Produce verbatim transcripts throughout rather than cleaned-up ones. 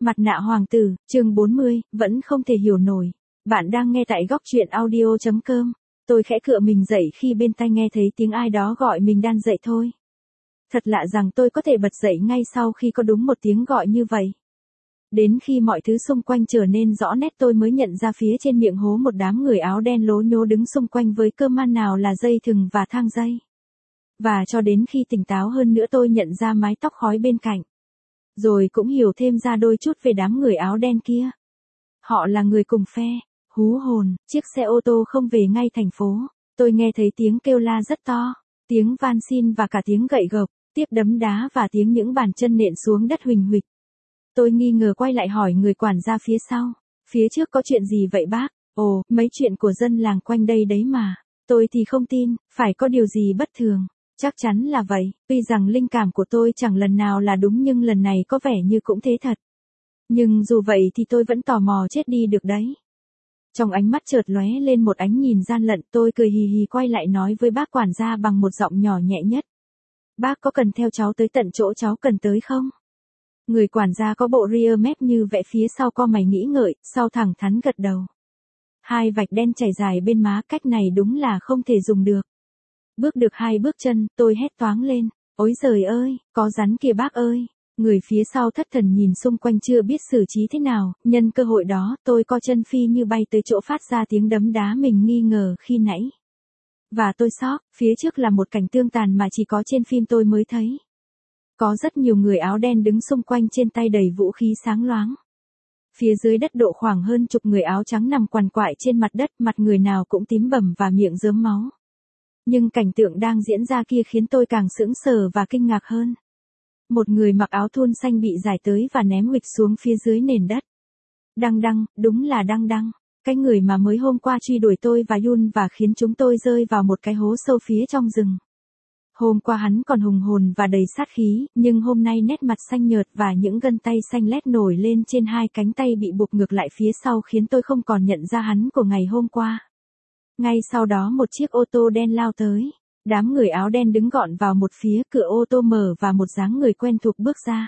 Mặt nạ hoàng tử, chương bốn mươi, vẫn không thể hiểu nổi. Bạn đang nghe tại góc truyện audio chấm com. Tôi khẽ cựa mình dậy khi bên tai nghe thấy tiếng ai đó gọi mình đan dậy thôi. Thật lạ rằng tôi có thể bật dậy ngay sau khi có đúng một tiếng gọi như vậy. Đến khi mọi thứ xung quanh trở nên rõ nét tôi mới nhận ra phía trên miệng hố một đám người áo đen lố nhố đứng xung quanh với cơ man nào là dây thừng và thang dây. Và cho đến khi tỉnh táo hơn nữa tôi nhận ra mái tóc khói bên cạnh. Rồi cũng hiểu thêm ra đôi chút về đám người áo đen kia. Họ là người cùng phe. Hú hồn, chiếc xe ô tô không về ngay thành phố. Tôi nghe thấy tiếng kêu la rất to, tiếng van xin và cả tiếng gậy gộc, tiếp đấm đá và tiếng những bàn chân nện xuống đất huỳnh huỵch. Tôi nghi ngờ quay lại hỏi người quản gia phía sau. Phía trước có chuyện gì vậy bác? Ồ, mấy chuyện của dân làng quanh đây đấy mà. Tôi thì không tin, phải có điều gì bất thường. Chắc chắn là vậy, tuy rằng linh cảm của tôi chẳng lần nào là đúng nhưng lần này có vẻ như cũng thế thật. Nhưng dù vậy thì tôi vẫn tò mò chết đi được đấy. Trong ánh mắt chợt lóe lên một ánh nhìn gian lận, tôi cười hì hì quay lại nói với bác quản gia bằng một giọng nhỏ nhẹ nhất. Bác có cần theo cháu tới tận chỗ cháu cần tới không? Người quản gia có bộ ria mép như vẽ phía sau co mày nghĩ ngợi, sau thẳng thắn gật đầu. Hai vạch đen chảy dài bên má, cách này đúng là không thể dùng được. Bước được hai bước chân, tôi hét toáng lên. Ôi giời ơi, có rắn kìa bác ơi. Người phía sau thất thần nhìn xung quanh chưa biết xử trí thế nào, nhân cơ hội đó, tôi co chân phi như bay tới chỗ phát ra tiếng đấm đá mình nghi ngờ khi nãy. Và tôi sốc, phía trước là một cảnh tương tàn mà chỉ có trên phim tôi mới thấy. Có rất nhiều người áo đen đứng xung quanh trên tay đầy vũ khí sáng loáng. Phía dưới đất độ khoảng hơn chục người áo trắng nằm quằn quại trên mặt đất, mặt người nào cũng tím bầm và miệng rớm máu. Nhưng cảnh tượng đang diễn ra kia khiến tôi càng sững sờ và kinh ngạc hơn. Một người mặc áo thun xanh bị giải tới và ném huỵch xuống phía dưới nền đất. Đăng Đăng, đúng là Đăng Đăng. Cái người mà mới hôm qua truy đuổi tôi và Yun và khiến chúng tôi rơi vào một cái hố sâu phía trong rừng. Hôm qua hắn còn hùng hồn và đầy sát khí, nhưng hôm nay nét mặt xanh nhợt và những gân tay xanh lét nổi lên trên hai cánh tay bị buộc ngược lại phía sau khiến tôi không còn nhận ra hắn của ngày hôm qua. Ngay sau đó một chiếc ô tô đen lao tới. Đám người áo đen đứng gọn vào một phía, cửa ô tô mở và một dáng người quen thuộc bước ra.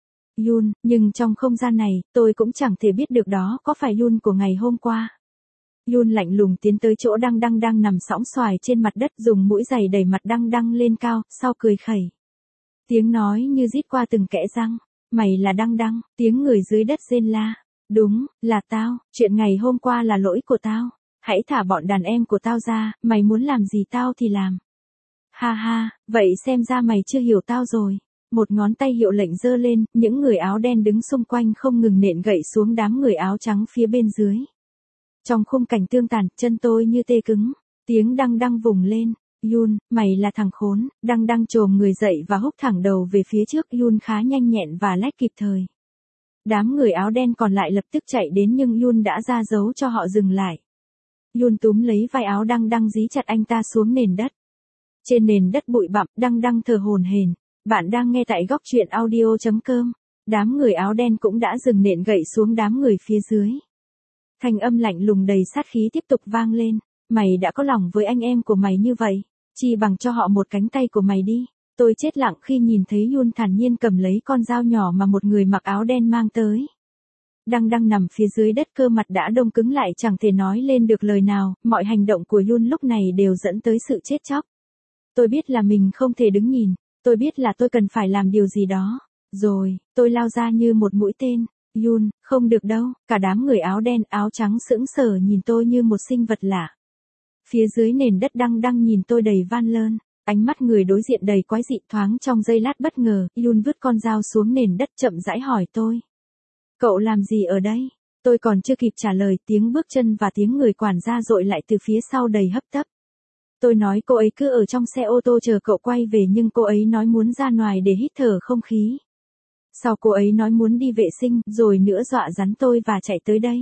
Yun, nhưng trong không gian này, tôi cũng chẳng thể biết được đó có phải Yun của ngày hôm qua. Yun lạnh lùng tiến tới chỗ Đăng Đăng đang nằm sõng xoài trên mặt đất, dùng mũi giày đẩy mặt Đăng Đăng lên cao, sau cười khẩy. Tiếng nói như rít qua từng kẽ răng. Mày là Đăng Đăng, tiếng người dưới đất rên la. Đúng, là tao, chuyện ngày hôm qua là lỗi của tao. Hãy thả bọn đàn em của tao ra, mày muốn làm gì tao thì làm. Ha ha, vậy xem ra mày chưa hiểu tao rồi. Một ngón tay hiệu lệnh giơ lên, những người áo đen đứng xung quanh không ngừng nện gậy xuống đám người áo trắng phía bên dưới. Trong khung cảnh tương tàn, chân tôi như tê cứng. Tiếng Đăng Đăng vùng lên. Yun, mày là thằng khốn. Đăng Đăng chồm người dậy và húc thẳng đầu về phía trước. Yun khá nhanh nhẹn và lách kịp thời. Đám người áo đen còn lại lập tức chạy đến nhưng Yun đã ra dấu cho họ dừng lại. Yun túm lấy vai áo Đăng Đăng dí chặt anh ta xuống nền đất. Trên nền đất bụi bặm, Đăng Đăng thở hổn hển. Bạn đang nghe tại góc truyện audio chấm com. Đám người áo đen cũng đã dừng nện gậy xuống đám người phía dưới. Thanh âm lạnh lùng đầy sát khí tiếp tục vang lên. Mày đã có lòng với anh em của mày như vậy, chi bằng cho họ một cánh tay của mày đi. Tôi chết lặng khi nhìn thấy Yun thản nhiên cầm lấy con dao nhỏ mà một người mặc áo đen mang tới. Đăng Đăng nằm phía dưới đất, cơ mặt đã đông cứng lại chẳng thể nói lên được lời nào, mọi hành động của Yun lúc này đều dẫn tới sự chết chóc. Tôi biết là mình không thể đứng nhìn, tôi biết là tôi cần phải làm điều gì đó. Rồi, tôi lao ra như một mũi tên. Yun, không được đâu, cả đám người áo đen áo trắng sững sờ nhìn tôi như một sinh vật lạ. Phía dưới nền đất Đăng Đăng nhìn tôi đầy van lơn, ánh mắt người đối diện đầy quái dị, thoáng trong giây lát bất ngờ, Yun vứt con dao xuống nền đất chậm rãi hỏi tôi. Cậu làm gì ở đây? Tôi còn chưa kịp trả lời, tiếng bước chân và tiếng người quản gia dội lại từ phía sau đầy hấp tấp. Tôi nói cô ấy cứ ở trong xe ô tô chờ cậu quay về nhưng cô ấy nói muốn ra ngoài để hít thở không khí. Sau cô ấy nói muốn đi vệ sinh, rồi nữa dọa rắn tôi và chạy tới đây.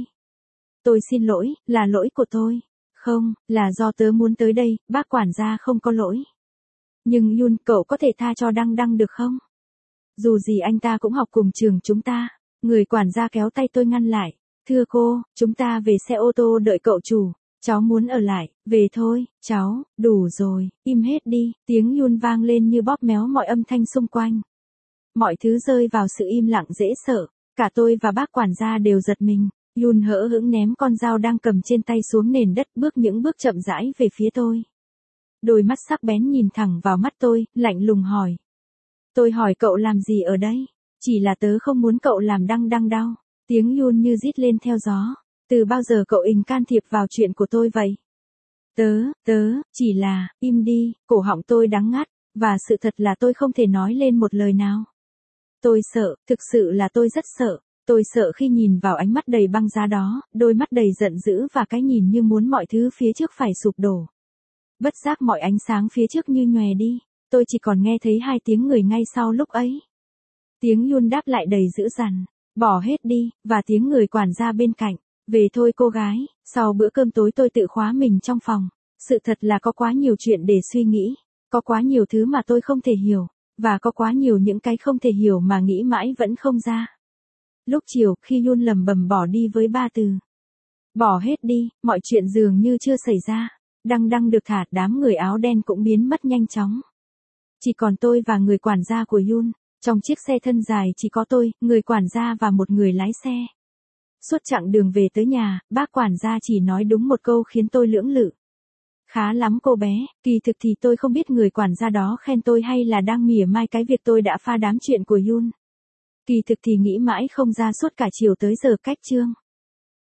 Tôi xin lỗi, là lỗi của tôi. Không, là do tớ muốn tới đây, bác quản gia không có lỗi. Nhưng Yun, cậu có thể tha cho Đăng Đăng được không? Dù gì anh ta cũng học cùng trường chúng ta. Người quản gia kéo tay tôi ngăn lại. Thưa cô, chúng ta về xe ô tô đợi cậu chủ. Cháu muốn ở lại, về thôi, cháu, đủ rồi, im hết đi. Tiếng Yun vang lên như bóp méo mọi âm thanh xung quanh. Mọi thứ rơi vào sự im lặng dễ sợ. Cả tôi và bác quản gia đều giật mình. Yun hỡ hững ném con dao đang cầm trên tay xuống nền đất, bước những bước chậm rãi về phía tôi. Đôi mắt sắc bén nhìn thẳng vào mắt tôi, lạnh lùng hỏi. Tôi hỏi cậu làm gì ở đây? Chỉ là tớ không muốn cậu làm đăng đăng đau. Tiếng Yun như rít lên theo gió. Từ bao giờ cậu ình can thiệp vào chuyện của tôi vậy? Tớ, tớ, chỉ là, im đi, cổ họng tôi đắng ngắt, và sự thật là tôi không thể nói lên một lời nào. Tôi sợ, thực sự là tôi rất sợ. Tôi sợ khi nhìn vào ánh mắt đầy băng giá đó, đôi mắt đầy giận dữ và cái nhìn như muốn mọi thứ phía trước phải sụp đổ. Bất giác mọi ánh sáng phía trước như nhòe đi, tôi chỉ còn nghe thấy hai tiếng người ngay sau lúc ấy. Tiếng Yun đáp lại đầy dữ dằn, bỏ hết đi, và tiếng người quản gia bên cạnh, về thôi cô gái. Sau bữa cơm tối tôi tự khóa mình trong phòng. Sự thật là có quá nhiều chuyện để suy nghĩ, có quá nhiều thứ mà tôi không thể hiểu, và có quá nhiều những cái không thể hiểu mà nghĩ mãi vẫn không ra. Lúc chiều, khi Yun lầm bầm bỏ đi với ba từ. Bỏ hết đi, mọi chuyện dường như chưa xảy ra. Đăng đăng được thả, đám người áo đen cũng biến mất nhanh chóng. Chỉ còn tôi và người quản gia của Yun. Trong chiếc xe thân dài chỉ có tôi, người quản gia và một người lái xe. Suốt chặng đường về tới nhà, bác quản gia chỉ nói đúng một câu khiến tôi lưỡng lự. Khá lắm cô bé, kỳ thực thì tôi không biết người quản gia đó khen tôi hay là đang mỉa mai cái việc tôi đã pha đám chuyện của Yun. Kỳ thực thì nghĩ mãi không ra suốt cả chiều tới giờ cách trương.